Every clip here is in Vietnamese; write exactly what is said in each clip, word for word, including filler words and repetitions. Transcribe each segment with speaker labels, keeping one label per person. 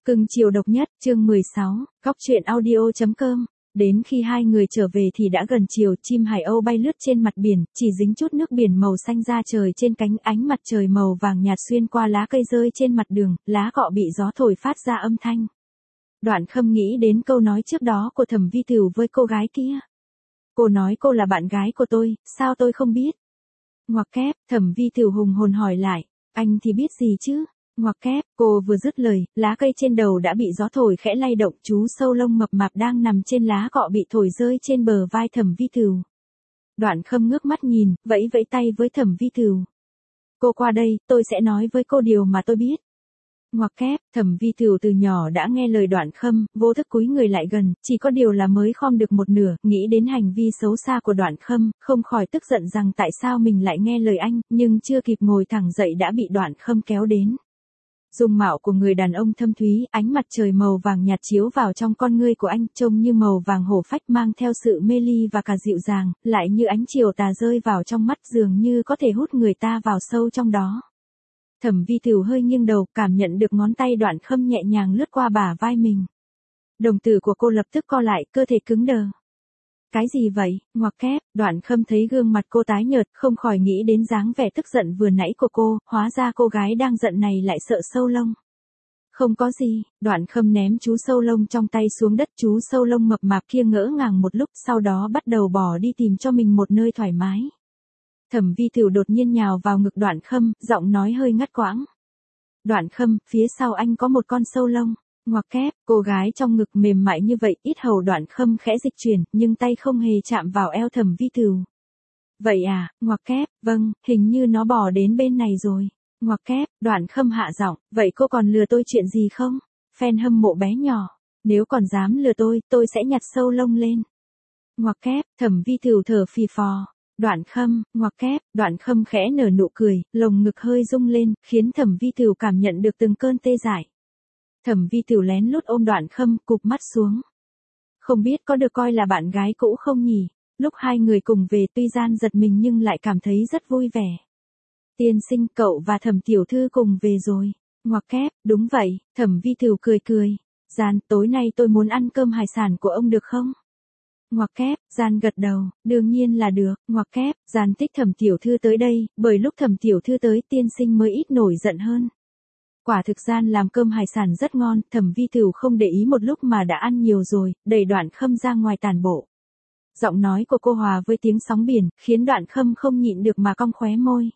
Speaker 1: Cưng chiều độc nhất, chương mười sáu, Cóc truyện audio.com. Đến khi hai người trở về thì đã gần chiều, chim hải âu bay lướt trên mặt biển, chỉ dính chút nước biển màu xanh ra trời trên cánh, ánh mặt trời màu vàng nhạt xuyên qua lá cây rơi trên mặt đường, lá cọ bị gió thổi phát ra âm thanh. Đoạn Khâm nghĩ đến câu nói trước đó của Thẩm Vi Tửu với cô gái kia. Cô nói cô là bạn gái của tôi, sao tôi không biết? Ngoặc kép, Thẩm Vi Tửu hùng hồn hỏi lại, anh thì biết gì chứ? Ngoặc kép, cô vừa dứt lời, lá cây trên đầu đã bị gió thổi khẽ lay động, chú sâu lông mập mạp đang nằm trên lá cọ bị thổi rơi trên bờ vai Thẩm Vi Tửu. Đoạn Khâm ngước mắt nhìn, vẫy vẫy tay với Thẩm Vi Tửu. Cô qua đây, tôi sẽ nói với cô điều mà tôi biết. Ngoặc kép, Thẩm Vi Tửu từ nhỏ đã nghe lời Đoạn Khâm, vô thức cúi người lại gần, chỉ có điều là mới khom được một nửa, nghĩ đến hành vi xấu xa của Đoạn Khâm, không khỏi tức giận rằng tại sao mình lại nghe lời anh, nhưng chưa kịp ngồi thẳng dậy đã bị Đoạn Khâm kéo đến. Dung mạo của người đàn ông thâm thúy, ánh mặt trời màu vàng nhạt chiếu vào trong con ngươi của anh, trông như màu vàng hổ phách mang theo sự mê ly và cả dịu dàng, lại như ánh chiều tà rơi vào trong mắt, dường như có thể hút người ta vào sâu trong đó. Thẩm Vi Tửu hơi nghiêng đầu, cảm nhận được ngón tay Đoạn Khâm nhẹ nhàng lướt qua bả vai mình. Đồng tử của cô lập tức co lại, cơ thể cứng đờ. Cái gì vậy? Ngoặc kép, Đoạn Khâm thấy gương mặt cô tái nhợt, không khỏi nghĩ đến dáng vẻ tức giận vừa nãy của cô, hóa ra cô gái đang giận này lại sợ sâu lông. Không có gì, Đoạn Khâm ném chú sâu lông trong tay xuống đất, chú sâu lông mập mạp kia ngỡ ngàng một lúc, sau đó bắt đầu bỏ đi tìm cho mình một nơi thoải mái. Thẩm Vi Tửu đột nhiên nhào vào ngực Đoạn Khâm, giọng nói hơi ngắt quãng. Đoạn Khâm, phía sau anh có một con sâu lông. Ngoặc kép, cô gái trong ngực mềm mại như vậy, ít hầu Đoạn Khâm khẽ dịch chuyển, nhưng tay không hề chạm vào eo Thẩm Vi Tửu. Vậy à, ngoặc kép, vâng, hình như nó bò đến bên này rồi. Ngoặc kép, Đoạn Khâm hạ giọng, vậy cô còn lừa tôi chuyện gì không? Fan hâm mộ bé nhỏ, nếu còn dám lừa tôi, tôi sẽ nhặt sâu lông lên. Ngoặc kép, Thẩm Vi Tửu thở phì phò. Đoạn Khâm, ngoặc kép, Đoạn Khâm khẽ nở nụ cười, lồng ngực hơi rung lên, khiến Thẩm Vi Tửu cảm nhận được từng cơn tê dại. Thẩm Vi Tửu lén lút ôm Đoạn Khâm, cụp mắt xuống. Không biết có được coi là bạn gái cũ không nhỉ? Lúc hai người cùng về tuy gian giật mình nhưng lại cảm thấy rất vui vẻ. Tiên sinh, cậu và Thẩm tiểu thư cùng về rồi. Ngoặc kép, đúng vậy, Thẩm Vi Tửu cười cười. Gian, tối nay tôi muốn ăn cơm hải sản của ông được không? Ngoặc kép, Gian gật đầu, đương nhiên là được. Ngoặc kép, Gian thích Thẩm tiểu thư tới đây, bởi lúc Thẩm tiểu thư tới tiên sinh mới ít nổi giận hơn. Quả thực Gian làm cơm hải sản rất ngon, Thẩm Vi Tửu không để ý một lúc mà đã ăn nhiều rồi, đẩy Đoạn Khâm ra ngoài tản bộ. Giọng nói của cô hòa với tiếng sóng biển, khiến Đoạn Khâm không nhịn được mà cong khóe môi.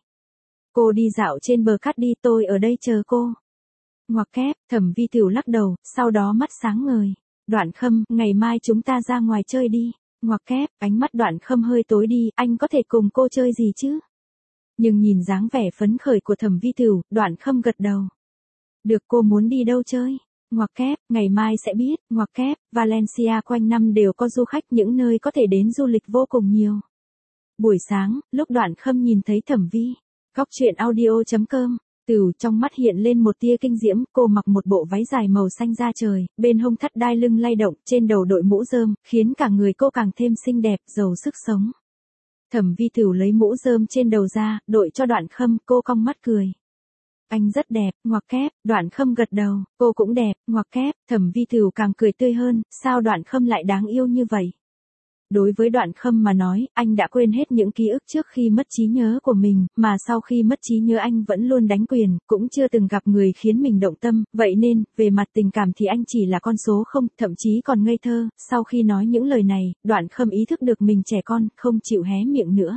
Speaker 1: Cô đi dạo trên bờ cát đi, tôi ở đây chờ cô. Ngoặc kép, Thẩm Vi Tửu lắc đầu, sau đó mắt sáng ngời. Đoạn Khâm, ngày mai chúng ta ra ngoài chơi đi. Ngoặc kép, ánh mắt Đoạn Khâm hơi tối đi, anh có thể cùng cô chơi gì chứ? Nhưng nhìn dáng vẻ phấn khởi của Thẩm Vi Tửu, Đoạn Khâm gật đầu. Được, cô muốn đi đâu chơi? Ngoặc kép, ngày mai sẽ biết. Ngoặc kép, Valencia quanh năm đều có du khách, những nơi có thể đến du lịch vô cùng nhiều. Buổi sáng, lúc Đoạn Khâm nhìn thấy Thẩm Vi, Cóc truyện audio.com, Tửu trong mắt hiện lên một tia kinh diễm, cô mặc một bộ váy dài màu xanh da trời, bên hông thắt đai lưng lay động, trên đầu đội mũ rơm, khiến cả người cô càng thêm xinh đẹp, giàu sức sống. Thẩm Vi Tửu lấy mũ rơm trên đầu ra, đội cho Đoạn Khâm, cô cong mắt cười. Anh rất đẹp. Ngoặc kép, Đoạn Khâm gật đầu, cô cũng đẹp. Ngoặc kép, Thẩm Vi Tửu càng cười tươi hơn, sao Đoạn Khâm lại đáng yêu như vậy? Đối với Đoạn Khâm mà nói, anh đã quên hết những ký ức trước khi mất trí nhớ của mình, mà sau khi mất trí nhớ anh vẫn luôn đánh quyền, cũng chưa từng gặp người khiến mình động tâm, vậy nên, về mặt tình cảm thì anh chỉ là con số không, thậm chí còn ngây thơ. Sau khi nói những lời này, Đoạn Khâm ý thức được mình trẻ con, không chịu hé miệng nữa.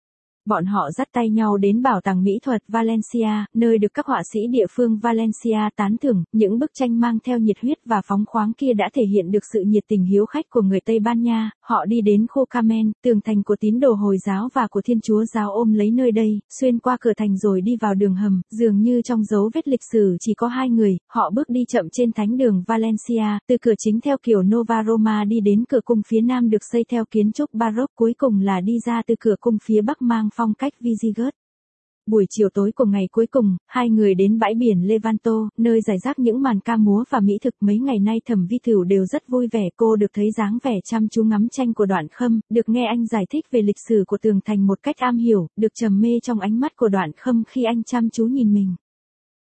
Speaker 1: Bọn họ dắt tay nhau đến bảo tàng mỹ thuật Valencia, nơi được các họa sĩ địa phương Valencia tán thưởng, những bức tranh mang theo nhiệt huyết và phóng khoáng kia đã thể hiện được sự nhiệt tình hiếu khách của người Tây Ban Nha. Họ đi đến khu Carmen, tường thành của tín đồ Hồi giáo và của Thiên Chúa giáo ôm lấy nơi đây, xuyên qua cửa thành rồi đi vào đường hầm, dường như trong dấu vết lịch sử chỉ có hai người, họ bước đi chậm trên thánh đường Valencia, từ cửa chính theo kiểu Nova Roma đi đến cửa cung phía nam được xây theo kiến trúc Baroque, cuối cùng là đi ra từ cửa cung phía bắc mang phong cách Visigoth. Buổi chiều tối của ngày cuối cùng, hai người đến bãi biển Levanto, nơi rải rác những màn ca múa và mỹ thực. Mấy ngày nay Thẩm Vi Tửu đều rất vui vẻ, cô được thấy dáng vẻ chăm chú ngắm tranh của Đoạn Khâm, được nghe anh giải thích về lịch sử của tường thành một cách am hiểu, được trầm mê trong ánh mắt của Đoạn Khâm khi anh chăm chú nhìn mình.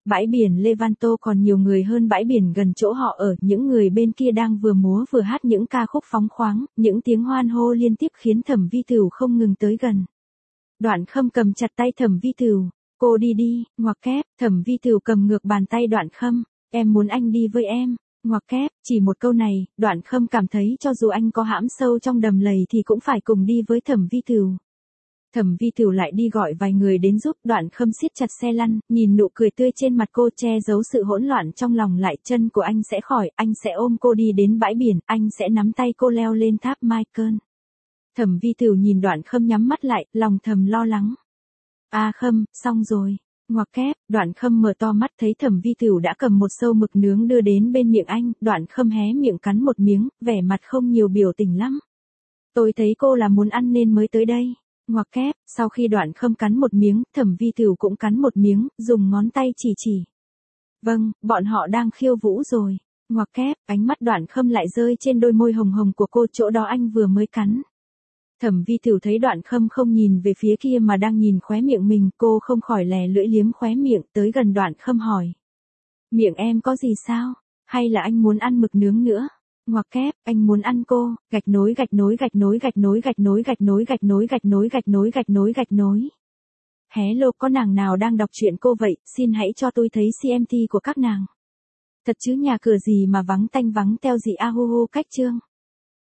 Speaker 1: Bãi biển Levanto còn nhiều người hơn bãi biển gần chỗ họ ở, những người bên kia đang vừa múa vừa hát những ca khúc phóng khoáng, những tiếng hoan hô liên tiếp khiến Thẩm Vi Tửu không ngừng tới gần. Đoạn Khâm cầm chặt tay Thẩm Vi Tửu, cô đi đi, ngoặc kép, Thẩm Vi Tửu cầm ngược bàn tay Đoạn Khâm, em muốn anh đi với em, ngoặc kép, chỉ một câu này, Đoạn Khâm cảm thấy cho dù anh có hãm sâu trong đầm lầy thì cũng phải cùng đi với Thẩm Vi Tửu. Thẩm Vi Tửu lại đi gọi vài người đến giúp. Đoạn Khâm siết chặt xe lăn, nhìn nụ cười tươi trên mặt cô che giấu sự hỗn loạn trong lòng lại. Chân của anh sẽ khỏi, anh sẽ ôm cô đi đến bãi biển, anh sẽ nắm tay cô leo lên tháp Michael. Thẩm Vi Tửu nhìn Đoạn Khâm nhắm mắt lại, lòng thầm lo lắng. A Khâm, xong rồi. Ngoặc kép, Đoạn Khâm mở to mắt thấy Thẩm Vi Tửu đã cầm một sâu mực nướng đưa đến bên miệng anh. Đoạn Khâm hé miệng cắn một miếng, vẻ mặt không nhiều biểu tình lắm. Tôi thấy cô là muốn ăn nên mới tới đây. Ngoặc kép, sau khi Đoạn Khâm cắn một miếng, Thẩm Vi Tửu cũng cắn một miếng, dùng ngón tay chỉ chỉ. Vâng, bọn họ đang khiêu vũ rồi. Ngoặc kép, ánh mắt Đoạn Khâm lại rơi trên đôi môi hồng hồng của cô, chỗ đó anh vừa mới cắn. Thẩm Vi Tửu thấy Đoạn Khâm không nhìn về phía kia mà đang nhìn khóe miệng mình, cô không khỏi lè lưỡi liếm khóe miệng, tới gần Đoạn Khâm hỏi. Miệng em có gì sao? Hay là anh muốn ăn mực nướng nữa? Ngoặc kép, anh muốn ăn cô, gạch nối gạch nối gạch nối gạch nối gạch nối gạch nối gạch nối gạch nối gạch nối gạch nối gạch nối. Hello, có nàng nào đang đọc truyện cô vậy, xin hãy cho tôi thấy xê em tê của các nàng. Thật chứ, nhà cửa gì mà vắng tanh vắng teo gì a hu hu cách chương.